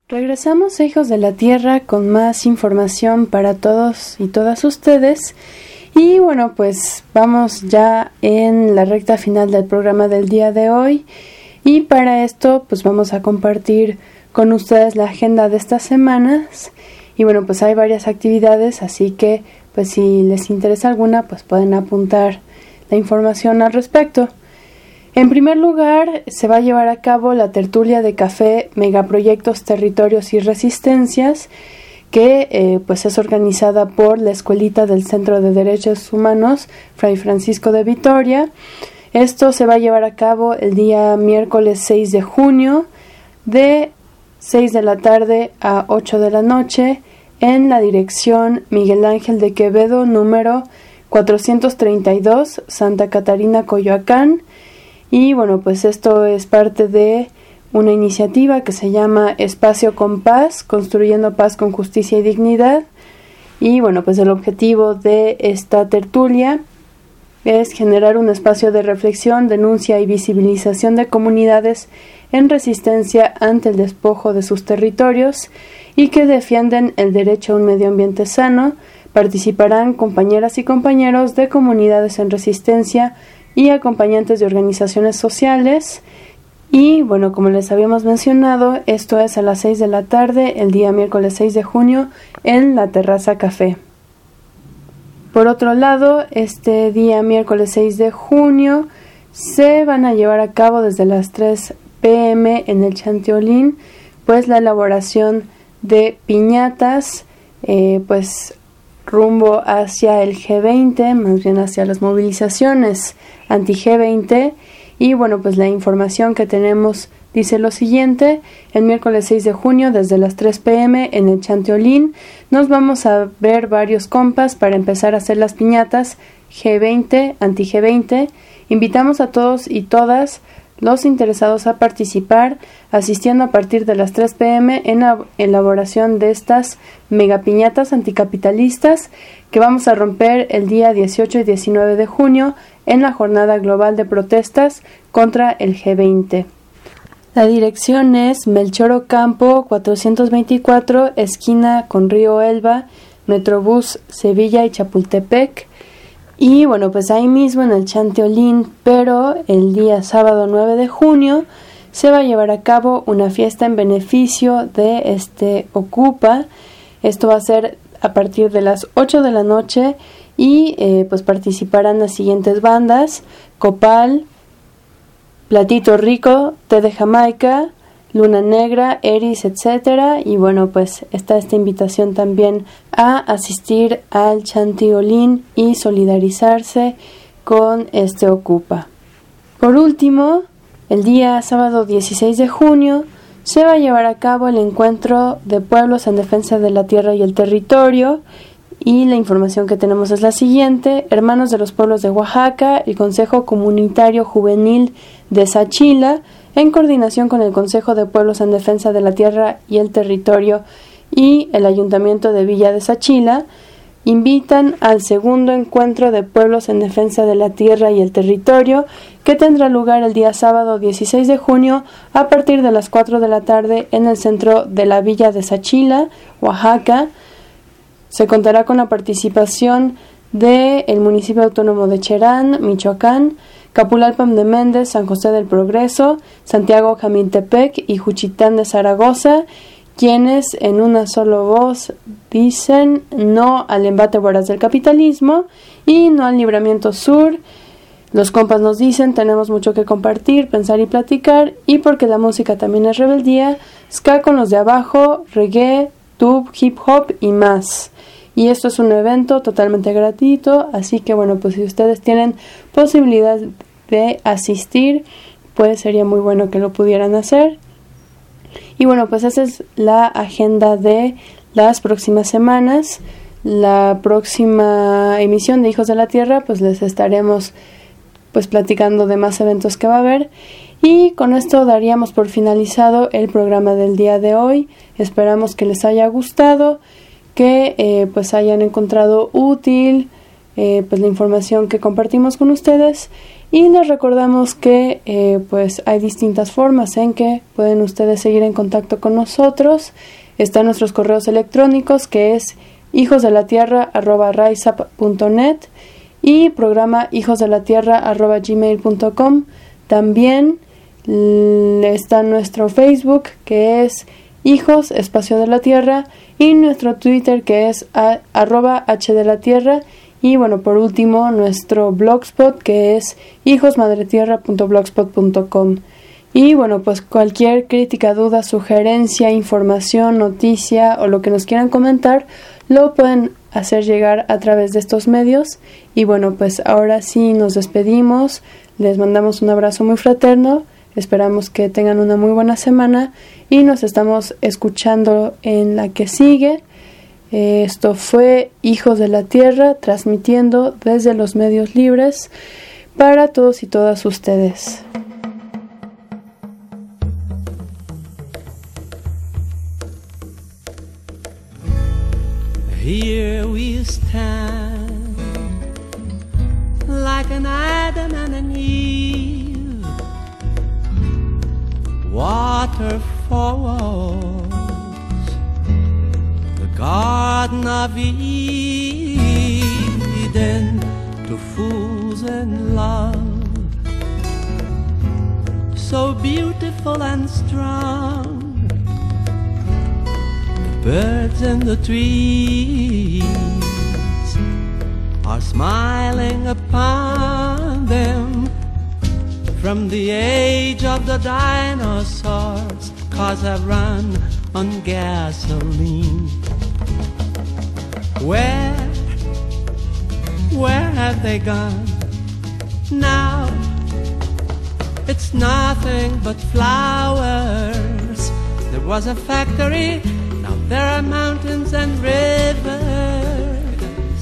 Regresamos a Hijos de la Tierra con más información para todos y todas ustedes. Y bueno, pues vamos ya en la recta final del programa del día de hoy. Y para esto pues vamos a compartir con ustedes la agenda de estas semanas. Y bueno, pues hay varias actividades, así que pues si les interesa alguna, pues pueden apuntar la información al respecto. En primer lugar, se va a llevar a cabo la tertulia de café Megaproyectos, Territorios y Resistencias, que pues es organizada por la Escuelita del Centro de Derechos Humanos Fray Francisco de Vitoria. Esto se va a llevar a cabo el día miércoles 6 de junio de 6 de la tarde a 8 de la noche en la dirección Miguel Ángel de Quevedo, número 432, Santa Catarina, Coyoacán. Y bueno, pues esto es parte de una iniciativa que se llama Espacio con Paz, construyendo paz con justicia y dignidad. Y bueno, pues el objetivo de esta tertulia es generar un espacio de reflexión, denuncia y visibilización de comunidades en resistencia ante el despojo de sus territorios y que defienden el derecho a un medio ambiente sano. Participarán compañeras y compañeros de comunidades en resistencia y acompañantes de organizaciones sociales. Y bueno, como les habíamos mencionado, esto es a las 6 de la tarde, el día miércoles 6 de junio, en la Terraza Café. Por otro lado, este día miércoles 6 de junio se van a llevar a cabo desde las 3 p.m. en el Chanteolín, pues la elaboración de piñatas, pues rumbo hacia el G20, más bien hacia las movilizaciones anti-G20. Y bueno, pues la información que tenemos dice lo siguiente: el miércoles 6 de junio desde las 3 p.m. en el Chanteolín nos vamos a ver varios compas para empezar a hacer las piñatas G20, anti-G20. Invitamos a todos y todas los interesados a participar, asistiendo a partir de las 3 p.m. en la elaboración de estas megapiñatas anticapitalistas que vamos a romper el día 18 y 19 de junio en la Jornada Global de Protestas contra el G20. La dirección es Melchor Ocampo 424, esquina con Río Elba, Metrobús Sevilla y Chapultepec. Y bueno, pues ahí mismo en el Chanteolín, pero el día sábado 9 de junio se va a llevar a cabo una fiesta en beneficio de Ocupa. Esto va a ser a partir de las 8 de la noche y pues participarán las siguientes bandas: Copal, Platito Rico, Té de Jamaica, Luna Negra, Eris, etcétera. Y bueno, pues está esta invitación también a asistir al Chanteolín y solidarizarse con Ocupa. Por último, el día sábado 16 de junio se va a llevar a cabo el encuentro de pueblos en defensa de la tierra y el territorio. Y la información que tenemos es la siguiente: Hermanos de los Pueblos de Oaxaca, el Consejo Comunitario Juvenil de Sachila, en coordinación con el Consejo de Pueblos en Defensa de la Tierra y el Territorio y el Ayuntamiento de Villa de Sachila, invitan al segundo encuentro de pueblos en defensa de la tierra y el territorio, que tendrá lugar el día sábado 16 de junio a partir de las 4 de la tarde en el centro de la Villa de Sachila, Oaxaca. Se contará con la participación del municipio autónomo de Cherán, Michoacán, Capulalpan de Méndez, San José del Progreso, Santiago Jamiltepec y Juchitán de Zaragoza, quienes en una sola voz dicen no al embate voraz del capitalismo y no al libramiento sur. Los compas nos dicen: tenemos mucho que compartir, pensar y platicar, y porque la música también es rebeldía, ska con los de abajo, reggae, tub, hip hop y más. Y esto es un evento totalmente gratuito, así que bueno, pues si ustedes tienen posibilidad de asistir, pues sería muy bueno que lo pudieran hacer. Y bueno, pues esa es la agenda de las próximas semanas. La próxima emisión de Hijos de la Tierra, pues les estaremos pues platicando de más eventos que va a haber. Y con esto daríamos por finalizado el programa del día de hoy. Esperamos que les haya gustado, que pues hayan encontrado útil pues la información que compartimos con ustedes. Y les recordamos que pues hay distintas formas en que pueden ustedes seguir en contacto con nosotros. Están nuestros correos electrónicos, que es hijosdelatierra@riseup.net y programa hijosdelatierra@gmail.com. También está nuestro Facebook, que es Hijos Espacio de la Tierra, y nuestro Twitter, que es @hdelatierra. Y bueno, por último, nuestro blogspot, que es hijosmadretierra.blogspot.com. Y bueno, pues cualquier crítica, duda, sugerencia, información, noticia o lo que nos quieran comentar, lo pueden hacer llegar a través de estos medios. Y bueno, pues ahora sí nos despedimos, les mandamos un abrazo muy fraterno, esperamos que tengan una muy buena semana y nos estamos escuchando en la que sigue. Esto fue Hijos de la Tierra, transmitiendo desde los medios libres para todos y todas ustedes. Here we stand, like an Adam and an Eve, waterfalls, the Garden of Eden, to fools in love, so beautiful and strong. Birds in the trees are smiling upon them from the age of the dinosaurs, 'cause I've run on gasoline. Where have they gone? Now it's nothing but flowers. There was a factory, there are mountains and rivers.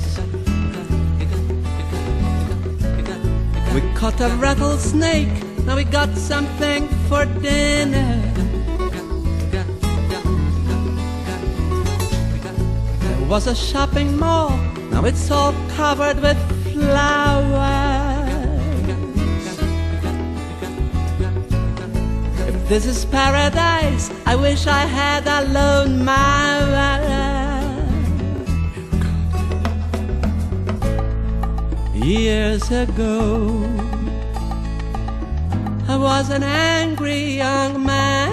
We caught a rattlesnake, now we got something for dinner. There was a shopping mall, now it's all covered with flowers. This is paradise, I wish I had a lone mile. Years ago, I was an angry young man.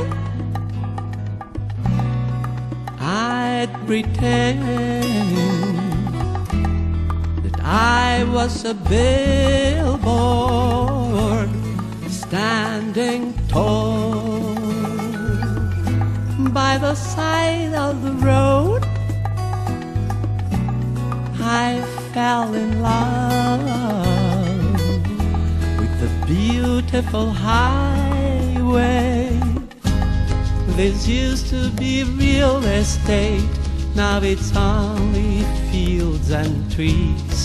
I'd pretend that I was a billboard standing tall by the side of the road. I fell in love with the beautiful highway. This used to be real estate, now it's only fields and trees.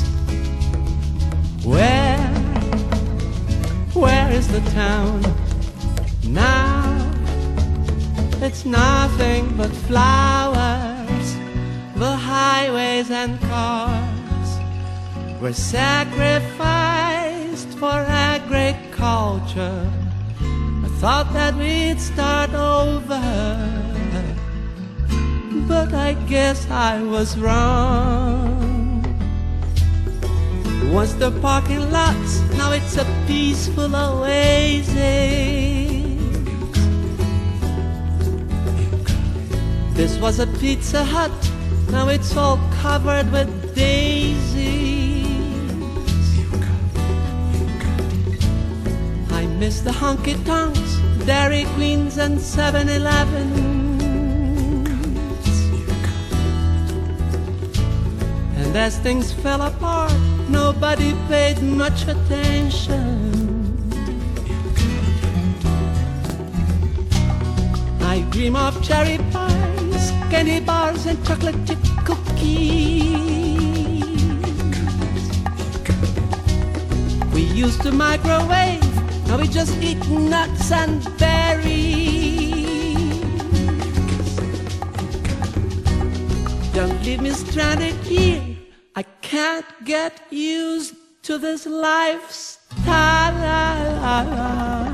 Where is the town now? It's nothing but flowers. The highways and cars were sacrificed for agriculture. I thought that we'd start over, but I guess I was wrong. Once the parking lots, now it's a peaceful oasis. This was a Pizza Hut, now it's all covered with daisies. I miss the honky-tonks, Dairy Queens and 7-Elevens. And as things fell apart, nobody paid much attention. I dream of cherry pies, candy bars and chocolate chip cookies. We used to microwave, now we just eat nuts and berries. Don't leave me stranded here, I can't get used to this lifestyle. ta la la la.